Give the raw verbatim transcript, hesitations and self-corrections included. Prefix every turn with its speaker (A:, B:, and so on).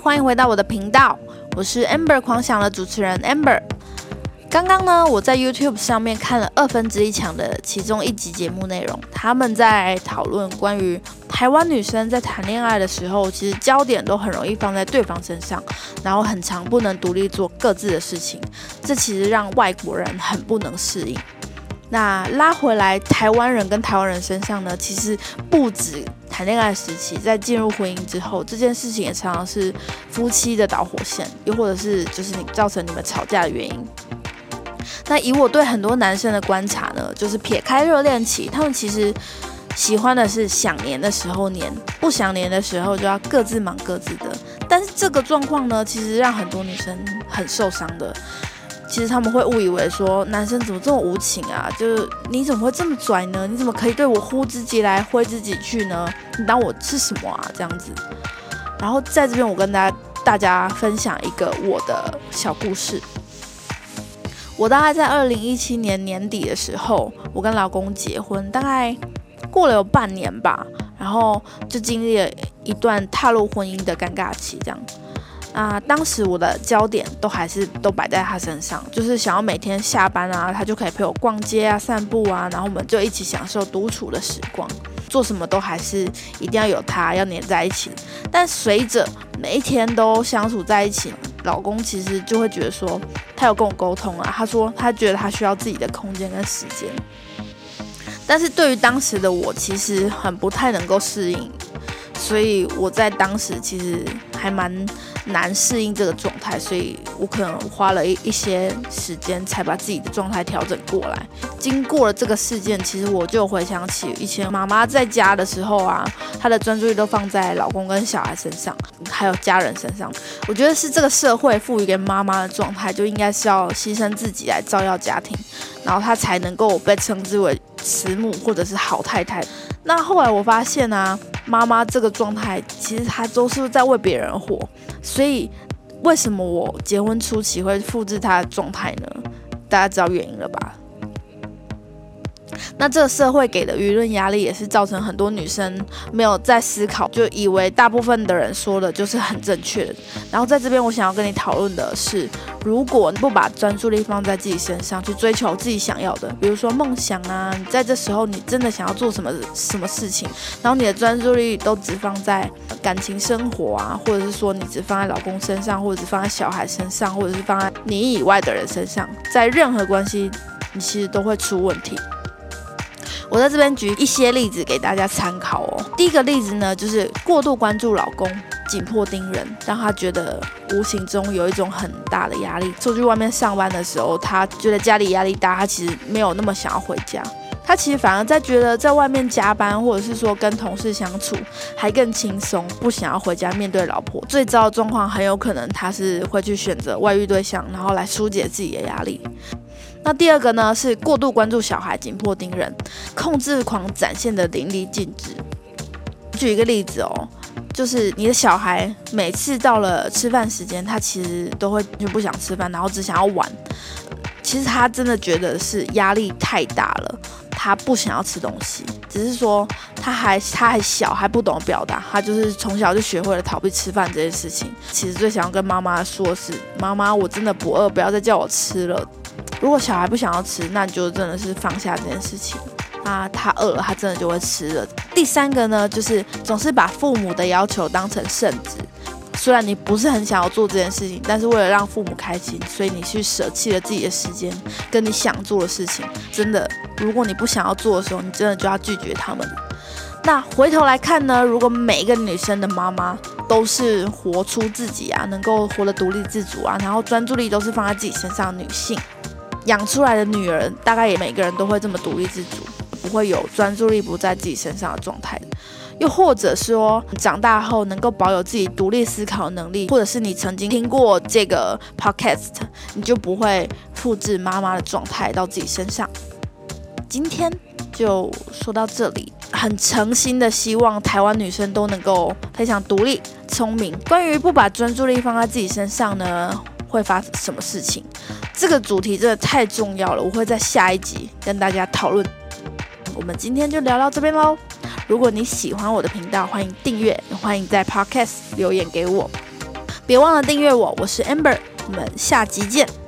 A: 欢迎回到我的频道，我是 Amber 狂想的主持人 Amber。刚刚呢，我在 YouTube 上面看了二分之一强的其中一集节目内容，他们在讨论关于台湾女生在谈恋爱的时候，其实焦点都很容易放在对方身上，然后很常不能独立做各自的事情，这其实让外国人很不能适应。那拉回来台湾人跟台湾人身上呢，其实不止谈恋爱时期，在进入婚姻之后，这件事情也常常是夫妻的导火线，又或者是就是你造成你们吵架的原因。那以我对很多男生的观察呢，就是撇开热恋期，他们其实喜欢的是想黏的时候黏，不想黏的时候就要各自忙各自的。但是这个状况呢，其实让很多女生很受伤的。其实他们会误以为说，男生怎么这么无情啊？就是你怎么会这么拽呢？你怎么可以对我呼之即来挥之即去呢？你当我是什么啊？这样子。然后在这边，我跟大家大家分享一个我的小故事。我大概在二零一七年年底的时候，我跟老公结婚，大概过了有半年吧，然后就经历了一段踏入婚姻的尴尬期，这样。啊，当时我的焦点都还是都摆在他身上，就是想要每天下班啊，他就可以陪我逛街啊、散步啊，然后我们就一起享受独处的时光，做什么都还是一定要有他，要黏在一起。但随着每一天都相处在一起，老公其实就会觉得说，他有跟我沟通啊，他说他觉得他需要自己的空间跟时间。但是对于当时的我，其实很不太能够适应，所以我在当时其实还蛮难适应这个状态，所以我可能花了一些时间才把自己的状态调整过来。经过了这个事件，其实我就回想起以前妈妈在家的时候啊，她的专注力都放在老公跟小孩身上，还有家人身上。我觉得是这个社会赋予给妈妈的状态，就应该是要牺牲自己来照耀家庭，然后她才能够被称之为慈母或者是好太太。那后来我发现啊，妈妈这个状态其实她都是在为别人活，所以为什么我结婚初期会复制她的状态呢？大家知道原因了吧？那这个社会给的舆论压力也是造成很多女生没有在思考，就以为大部分的人说的就是很正确的。然后在这边我想要跟你讨论的是，如果你不把专注力放在自己身上，去追求自己想要的，比如说梦想啊，你在这时候你真的想要做什么什么事情，然后你的专注力都只放在感情生活啊，或者是说你只放在老公身上，或者是放在小孩身上，或者是放在你以外的人身上，在任何关系你其实都会出问题。我在这边举一些例子给大家参考哦。第一个例子呢，就是过度关注老公，紧迫盯人，让他觉得无形中有一种很大的压力。出去外面上班的时候，他觉得家里压力大，他其实没有那么想要回家。他其实反而在觉得在外面加班，或者是说跟同事相处还更轻松，不想要回家面对老婆。最糟的状况很有可能他是会去选择外遇对象，然后来疏解自己的压力。那第二个呢，是过度关注小孩，紧迫盯人，控制狂展现的淋漓尽致。举一个例子哦，就是你的小孩每次到了吃饭时间，他其实都会就不想吃饭，然后只想要玩。其实他真的觉得是压力太大了，他不想要吃东西，只是说他还他还小，还不懂表达，他就是从小就学会了逃避吃饭这件事情。其实最想要跟妈妈说的是，妈妈，我真的不饿，不要再叫我吃了。如果小孩不想要吃，那你就真的是放下这件事情啊，他饿了，他真的就会吃了。第三个呢，就是总是把父母的要求当成圣旨。虽然你不是很想要做这件事情，但是为了让父母开心，所以你去舍弃了自己的时间跟你想做的事情。真的，如果你不想要做的时候，你真的就要拒绝他们。那回头来看呢，如果每一个女生的妈妈都是活出自己啊，能够活得独立自主啊，然后专注力都是放在自己身上的女性，养出来的女儿大概也每个人都会这么独立自主，不会有专注力不在自己身上的状态。又或者说长大后能够保有自己独立思考的能力，或者是你曾经听过这个 podcast， 你就不会复制妈妈的状态到自己身上。今天就说到这里，很诚心的希望台湾女生都能够非常独立聪明。关于不把专注力放在自己身上呢，会发生什么事情，这个主题真的太重要了，我会在下一集跟大家讨论。我们今天就聊到这边咯。如果你喜欢我的频道，欢迎订阅，也欢迎在 Podcast 留言给我。 别忘了订阅我，我是 Amber，我们下集见。